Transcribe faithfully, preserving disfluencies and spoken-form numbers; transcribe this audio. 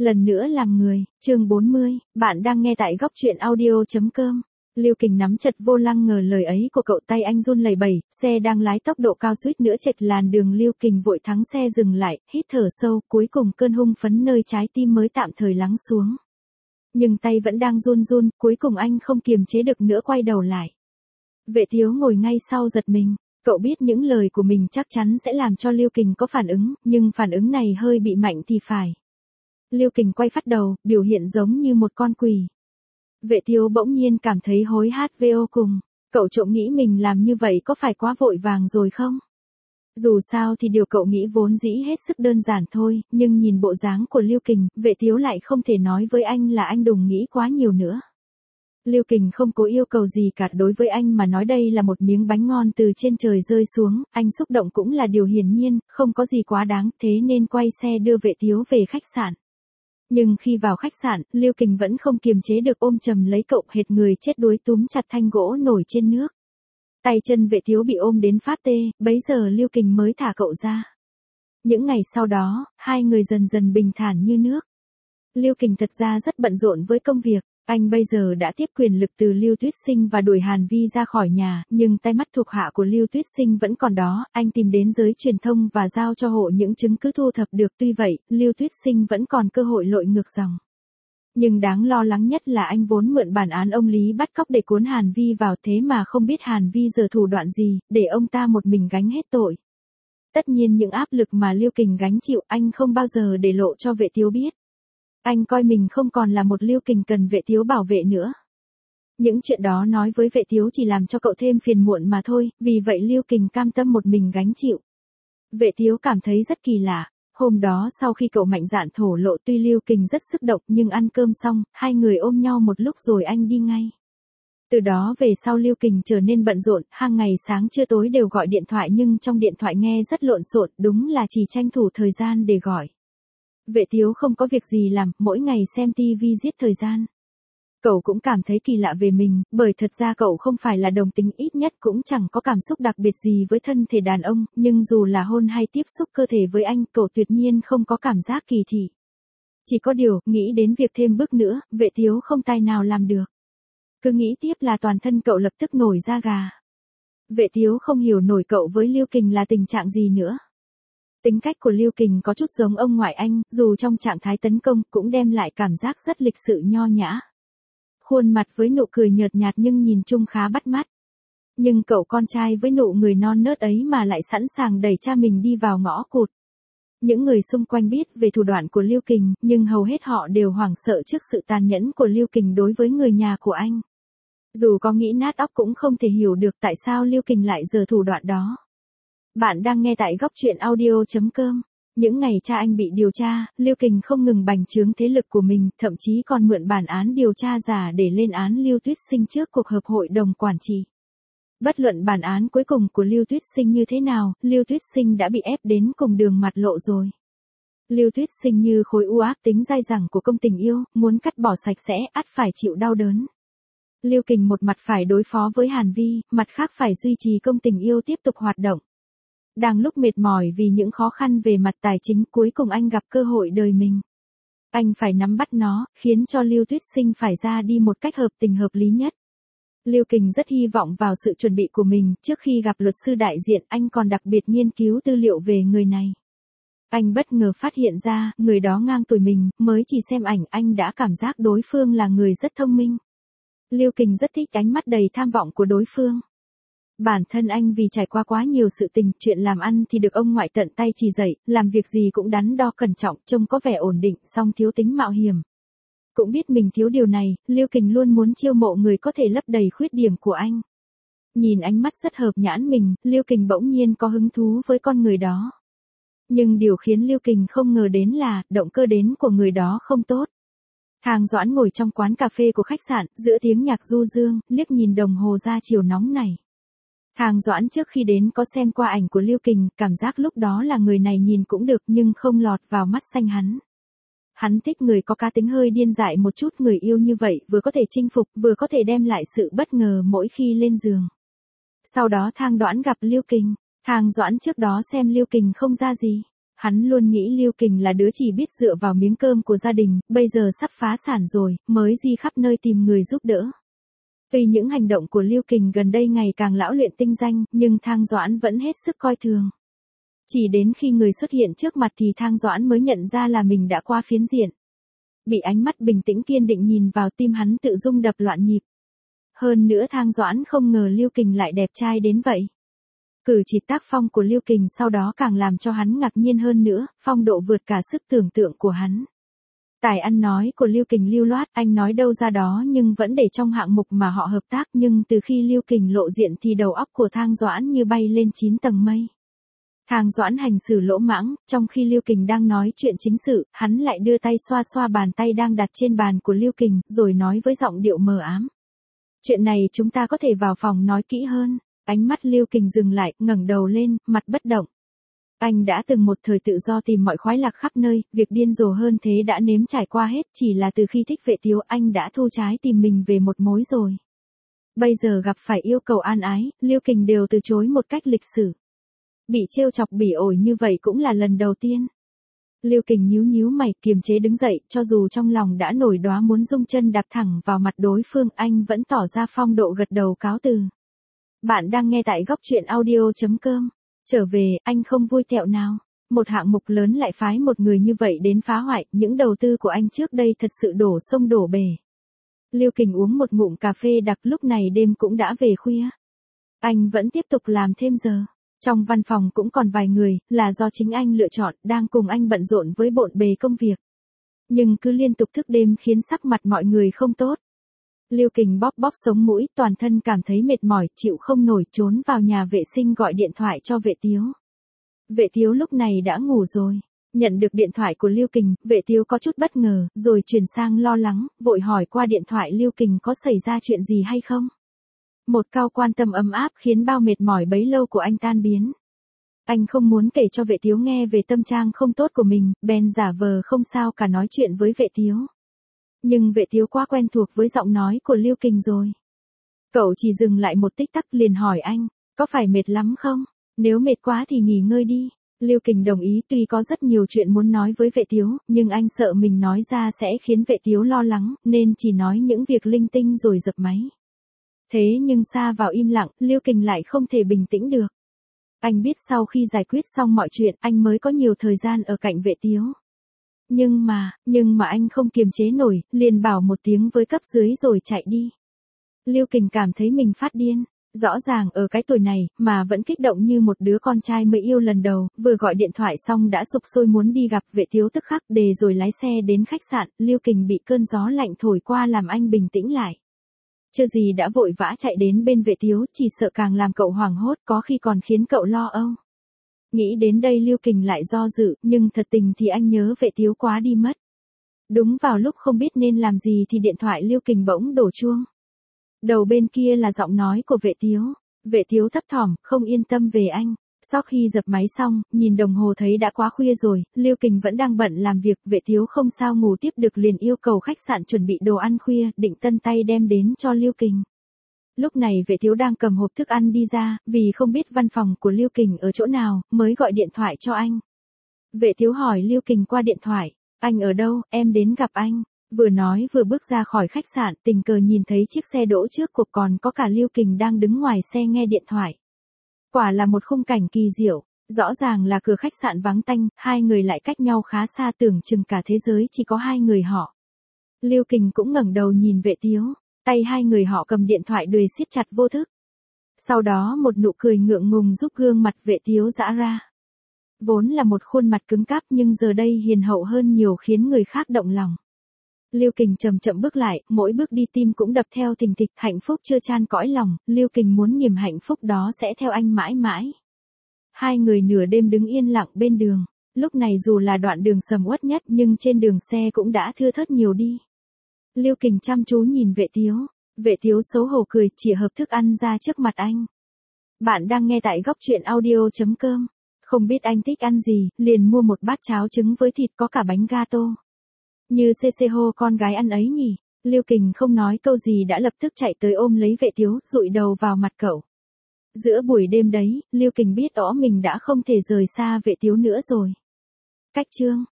Lần nữa làm người, chương bốn mươi, bạn đang nghe tại góc truyện audio.com. Lưu Kình nắm chặt vô lăng ngờ lời ấy của cậu, tay anh run lẩy bẩy, xe đang lái tốc độ cao suýt nữa chệch làn đường. Lưu Kình vội thắng xe dừng lại, hít thở sâu, cuối cùng cơn hung phấn nơi trái tim mới tạm thời lắng xuống. Nhưng tay vẫn đang run run, cuối cùng anh không kiềm chế được nữa quay đầu lại. Vệ Thiếu ngồi ngay sau giật mình, cậu biết những lời của mình chắc chắn sẽ làm cho Lưu Kình có phản ứng, nhưng phản ứng này hơi bị mạnh thì phải. Lưu Kình quay phát đầu, biểu hiện giống như một con quỷ. Vệ Thiếu bỗng nhiên cảm thấy hối hát vô cùng, cậu trộm nghĩ mình làm như vậy có phải quá vội vàng rồi không? Dù sao thì điều cậu nghĩ vốn dĩ hết sức đơn giản thôi, nhưng nhìn bộ dáng của Lưu Kình, Vệ Thiếu lại không thể nói với anh là anh đừng nghĩ quá nhiều nữa. Lưu Kình không có yêu cầu gì cả, đối với anh mà nói đây là một miếng bánh ngon từ trên trời rơi xuống, anh xúc động cũng là điều hiển nhiên, không có gì quá đáng, thế nên quay xe đưa Vệ Thiếu về khách sạn. Nhưng khi vào khách sạn, Lưu Kình vẫn không kiềm chế được ôm chầm lấy cậu, hệt người chết đuối túm chặt thanh gỗ nổi trên nước. Tay chân Vệ Thiếu bị ôm đến phát tê, bấy giờ Lưu Kình mới thả cậu ra. Những ngày sau đó, hai người dần dần bình thản như nước. Lưu Kình thật ra rất bận rộn với công việc, anh bây giờ đã tiếp quyền lực từ Lưu Tuyết Sinh và đuổi Hàn Vi ra khỏi nhà, nhưng tay mắt thuộc hạ của Lưu Tuyết Sinh vẫn còn đó, anh tìm đến giới truyền thông và giao cho hộ những chứng cứ thu thập được, tuy vậy, Lưu Tuyết Sinh vẫn còn cơ hội lội ngược dòng. Nhưng đáng lo lắng nhất là anh vốn mượn bản án ông Lý bắt cóc để cuốn Hàn Vi vào, thế mà không biết Hàn Vi giờ thủ đoạn gì, để ông ta một mình gánh hết tội. Tất nhiên những áp lực mà Lưu Kình gánh chịu anh không bao giờ để lộ cho Vệ Thiếu biết. Anh coi mình không còn là một Lưu Kình cần Vệ Thiếu bảo vệ nữa. Những chuyện đó nói với Vệ Thiếu chỉ làm cho cậu thêm phiền muộn mà thôi, vì vậy Lưu Kình cam tâm một mình gánh chịu. Vệ Thiếu cảm thấy rất kỳ lạ, hôm đó sau khi cậu mạnh dạn thổ lộ, tuy Lưu Kình rất xúc động nhưng ăn cơm xong, hai người ôm nhau một lúc rồi anh đi ngay. Từ đó về sau Lưu Kình trở nên bận rộn, hàng ngày sáng trưa tối đều gọi điện thoại nhưng trong điện thoại nghe rất lộn xộn, đúng là chỉ tranh thủ thời gian để gọi. Vệ Thiếu không có việc gì làm, mỗi ngày xem tivi giết thời gian. Cậu cũng cảm thấy kỳ lạ về mình, bởi thật ra cậu không phải là đồng tính, ít nhất cũng chẳng có cảm xúc đặc biệt gì với thân thể đàn ông, nhưng dù là hôn hay tiếp xúc cơ thể với anh, cậu tuyệt nhiên không có cảm giác kỳ thị. Chỉ có điều, nghĩ đến việc thêm bước nữa, Vệ Thiếu không tài nào làm được. Cứ nghĩ tiếp là toàn thân cậu lập tức nổi da gà. Vệ Thiếu không hiểu nổi cậu với Lưu Kình là tình trạng gì nữa. Tính cách của Lưu Kình có chút giống ông ngoại anh, dù trong trạng thái tấn công cũng đem lại cảm giác rất lịch sự nho nhã. Khuôn mặt với nụ cười nhợt nhạt nhưng nhìn chung khá bắt mắt. Nhưng cậu con trai với nụ người non nớt ấy mà lại sẵn sàng đẩy cha mình đi vào ngõ cụt. Những người xung quanh biết về thủ đoạn của Lưu Kình, nhưng hầu hết họ đều hoảng sợ trước sự tàn nhẫn của Lưu Kình đối với người nhà của anh. Dù có nghĩ nát óc cũng không thể hiểu được tại sao Lưu Kình lại giở thủ đoạn đó. Bạn đang nghe tại góc truyện audio.com. Những ngày cha anh bị điều tra, Lưu Kình không ngừng bành trướng thế lực của mình, thậm chí còn mượn bản án điều tra giả để lên án Lưu Tuyết Sinh trước cuộc họp hội đồng quản trị. Bất luận bản án cuối cùng của Lưu Tuyết Sinh như thế nào, Lưu Tuyết Sinh đã bị ép đến cùng đường mặt lộ rồi. Lưu Tuyết Sinh như khối u ác tính dai dẳng của công tình yêu, muốn cắt bỏ sạch sẽ, ắt phải chịu đau đớn. Lưu Kình một mặt phải đối phó với Hàn Vi, mặt khác phải duy trì công tình yêu tiếp tục hoạt động. Đang lúc mệt mỏi vì những khó khăn về mặt tài chính, cuối cùng anh gặp cơ hội đời mình. Anh phải nắm bắt nó, khiến cho Lưu Tuyết Sinh phải ra đi một cách hợp tình hợp lý nhất. Lưu Kình rất hy vọng vào sự chuẩn bị của mình, trước khi gặp luật sư đại diện, anh còn đặc biệt nghiên cứu tư liệu về người này. Anh bất ngờ phát hiện ra, người đó ngang tuổi mình, mới chỉ xem ảnh anh đã cảm giác đối phương là người rất thông minh. Lưu Kình rất thích ánh mắt đầy tham vọng của đối phương. Bản thân anh vì trải qua quá nhiều sự tình, chuyện làm ăn thì được ông ngoại tận tay chỉ dạy, làm việc gì cũng đắn đo cẩn trọng, trông có vẻ ổn định, song thiếu tính mạo hiểm. Cũng biết mình thiếu điều này, Lưu Kình luôn muốn chiêu mộ người có thể lấp đầy khuyết điểm của anh. Nhìn ánh mắt rất hợp nhãn mình, Lưu Kình bỗng nhiên có hứng thú với con người đó. Nhưng điều khiến Lưu Kình không ngờ đến là, động cơ đến của người đó không tốt. Thang Doãn ngồi trong quán cà phê của khách sạn, giữa tiếng nhạc du dương, liếc nhìn đồng hồ ra chiều nóng này. Thang Doãn trước khi đến có xem qua ảnh của Lưu Kình, cảm giác lúc đó là người này nhìn cũng được nhưng không lọt vào mắt xanh hắn. Hắn thích người có cá tính hơi điên dại một chút, người yêu như vậy vừa có thể chinh phục, vừa có thể đem lại sự bất ngờ mỗi khi lên giường. Sau đó Thang Doãn gặp Lưu Kình, Thang Doãn trước đó xem Lưu Kình không ra gì. Hắn luôn nghĩ Lưu Kình là đứa chỉ biết dựa vào miếng cơm của gia đình, bây giờ sắp phá sản rồi, mới di khắp nơi tìm người giúp đỡ. Tuy những hành động của Lưu Kình gần đây ngày càng lão luyện tinh danh, nhưng Thang Doãn vẫn hết sức coi thường. Chỉ đến khi người xuất hiện trước mặt thì Thang Doãn mới nhận ra là mình đã qua phiến diện. Bị ánh mắt bình tĩnh kiên định nhìn vào, tim hắn tự rung đập loạn nhịp. Hơn nữa Thang Doãn không ngờ Lưu Kình lại đẹp trai đến vậy. Cử chỉ tác phong của Lưu Kình sau đó càng làm cho hắn ngạc nhiên hơn nữa, phong độ vượt cả sức tưởng tượng của hắn. Tài ăn nói của Lưu Kình lưu loát, anh nói đâu ra đó nhưng vẫn để trong hạng mục mà họ hợp tác, nhưng từ khi Lưu Kình lộ diện thì đầu óc của Thang Doãn như bay lên chín tầng mây. Thang Doãn hành xử lỗ mãng, trong khi Lưu Kình đang nói chuyện chính sự, hắn lại đưa tay xoa xoa bàn tay đang đặt trên bàn của Lưu Kình, rồi nói với giọng điệu mờ ám. Chuyện này chúng ta có thể vào phòng nói kỹ hơn. Ánh mắt Lưu Kình dừng lại, ngẩng đầu lên, mặt bất động. Anh đã từng một thời tự do tìm mọi khoái lạc khắp nơi, việc điên rồ hơn thế đã nếm trải qua hết, chỉ là từ khi thích Vệ Tiếu anh đã thu trái tìm mình về một mối rồi. Bây giờ gặp phải yêu cầu an ái, Lưu Kình đều từ chối một cách lịch sự. Bị trêu chọc bỉ ổi như vậy cũng là lần đầu tiên. Lưu Kình nhíu nhíu mày, kiềm chế đứng dậy, cho dù trong lòng đã nổi đoá muốn dung chân đạp thẳng vào mặt đối phương, anh vẫn tỏ ra phong độ gật đầu cáo từ. Bạn đang nghe tại góc truyện audio chấm com. Trở về, anh không vui tẹo nào. Một hạng mục lớn lại phái một người như vậy đến phá hoại, những đầu tư của anh trước đây thật sự đổ sông đổ bể. Lưu Kình uống một ngụm cà phê đặc, lúc này đêm cũng đã về khuya. Anh vẫn tiếp tục làm thêm giờ. Trong văn phòng cũng còn vài người, là do chính anh lựa chọn, đang cùng anh bận rộn với bộn bề công việc. Nhưng cứ liên tục thức đêm khiến sắc mặt mọi người không tốt. Lưu Kình bóp bóp sống mũi, toàn thân cảm thấy mệt mỏi, chịu không nổi, trốn vào nhà vệ sinh gọi điện thoại cho Vệ Tiếu. Vệ Tiếu lúc này đã ngủ rồi. Nhận được điện thoại của Lưu Kình, Vệ Tiếu có chút bất ngờ, rồi chuyển sang lo lắng, vội hỏi qua điện thoại Lưu Kình có xảy ra chuyện gì hay không. Một câu quan tâm ấm áp khiến bao mệt mỏi bấy lâu của anh tan biến. Anh không muốn kể cho Vệ Tiếu nghe về tâm trạng không tốt của mình, bèn giả vờ không sao cả nói chuyện với Vệ Tiếu. Nhưng Vệ Tiếu quá quen thuộc với giọng nói của Lưu Kình rồi. Cậu chỉ dừng lại một tích tắc liền hỏi anh, có phải mệt lắm không? Nếu mệt quá thì nghỉ ngơi đi. Lưu Kình đồng ý, tuy có rất nhiều chuyện muốn nói với Vệ Tiếu, nhưng anh sợ mình nói ra sẽ khiến Vệ Tiếu lo lắng, nên chỉ nói những việc linh tinh rồi dập máy. Thế nhưng xa vào im lặng, Lưu Kình lại không thể bình tĩnh được. Anh biết sau khi giải quyết xong mọi chuyện, anh mới có nhiều thời gian ở cạnh Vệ Tiếu. Nhưng mà, nhưng mà anh không kiềm chế nổi, liền bảo một tiếng với cấp dưới rồi chạy đi. Lưu Kình cảm thấy mình phát điên. Rõ ràng ở cái tuổi này, mà vẫn kích động như một đứa con trai mới yêu lần đầu, vừa gọi điện thoại xong đã sục sôi muốn đi gặp Vệ Tiếu tức khắc đề rồi lái xe đến khách sạn, Lưu Kình bị cơn gió lạnh thổi qua làm anh bình tĩnh lại. Chưa gì đã vội vã chạy đến bên Vệ Tiếu, chỉ sợ càng làm cậu hoảng hốt, có khi còn khiến cậu lo âu. Nghĩ đến đây Lưu Kình lại do dự, nhưng thật tình thì anh nhớ Vệ Tiếu quá đi mất. Đúng vào lúc không biết nên làm gì thì điện thoại Lưu Kình bỗng đổ chuông. Đầu bên kia là giọng nói của Vệ Tiếu. Vệ Tiếu thấp thỏm, không yên tâm về anh. Sau khi dập máy xong, nhìn đồng hồ thấy đã quá khuya rồi, Lưu Kình vẫn đang bận làm việc, Vệ Tiếu không sao ngủ tiếp được liền yêu cầu khách sạn chuẩn bị đồ ăn khuya, định tân tay đem đến cho Lưu Kình. Lúc này Vệ Tiếu đang cầm hộp thức ăn đi ra, vì không biết văn phòng của Lưu Kình ở chỗ nào, mới gọi điện thoại cho anh. Vệ Tiếu hỏi Lưu Kình qua điện thoại, anh ở đâu, em đến gặp anh. Vừa nói vừa bước ra khỏi khách sạn, tình cờ nhìn thấy chiếc xe đỗ trước cuộc còn có cả Lưu Kình đang đứng ngoài xe nghe điện thoại. Quả là một khung cảnh kỳ diệu, rõ ràng là cửa khách sạn vắng tanh, hai người lại cách nhau khá xa, tưởng chừng cả thế giới chỉ có hai người họ. Lưu Kình cũng ngẩng đầu nhìn Vệ Tiếu, tay hai người họ cầm điện thoại đuề siết chặt vô thức. Sau đó một nụ cười ngượng ngùng giúp gương mặt Vệ Tiếu giãn ra. Vốn là một khuôn mặt cứng cáp nhưng giờ đây hiền hậu hơn nhiều khiến người khác động lòng. Lưu Kình chậm chậm bước lại, mỗi bước đi tim cũng đập theo thình thịch, hạnh phúc chưa chan cõi lòng, Lưu Kình muốn niềm hạnh phúc đó sẽ theo anh mãi mãi. Hai người nửa đêm đứng yên lặng bên đường, lúc này dù là đoạn đường sầm uất nhất nhưng trên đường xe cũng đã thưa thớt nhiều đi. Lưu Kình chăm chú nhìn Vệ Tiếu, Vệ Tiếu xấu hổ cười, chỉ hộp thức ăn ra trước mặt anh. Bạn đang nghe tại góc truyện audio chấm com, không biết anh thích ăn gì, liền mua một bát cháo trứng với thịt có cả bánh gato. Như xê xê hô con gái ăn ấy nhỉ. Lưu Kình không nói câu gì đã lập tức chạy tới ôm lấy Vệ Tiếu, dụi đầu vào mặt cậu. Giữa buổi đêm đấy, Lưu Kình biết rõ mình đã không thể rời xa Vệ Tiếu nữa rồi. Cách chương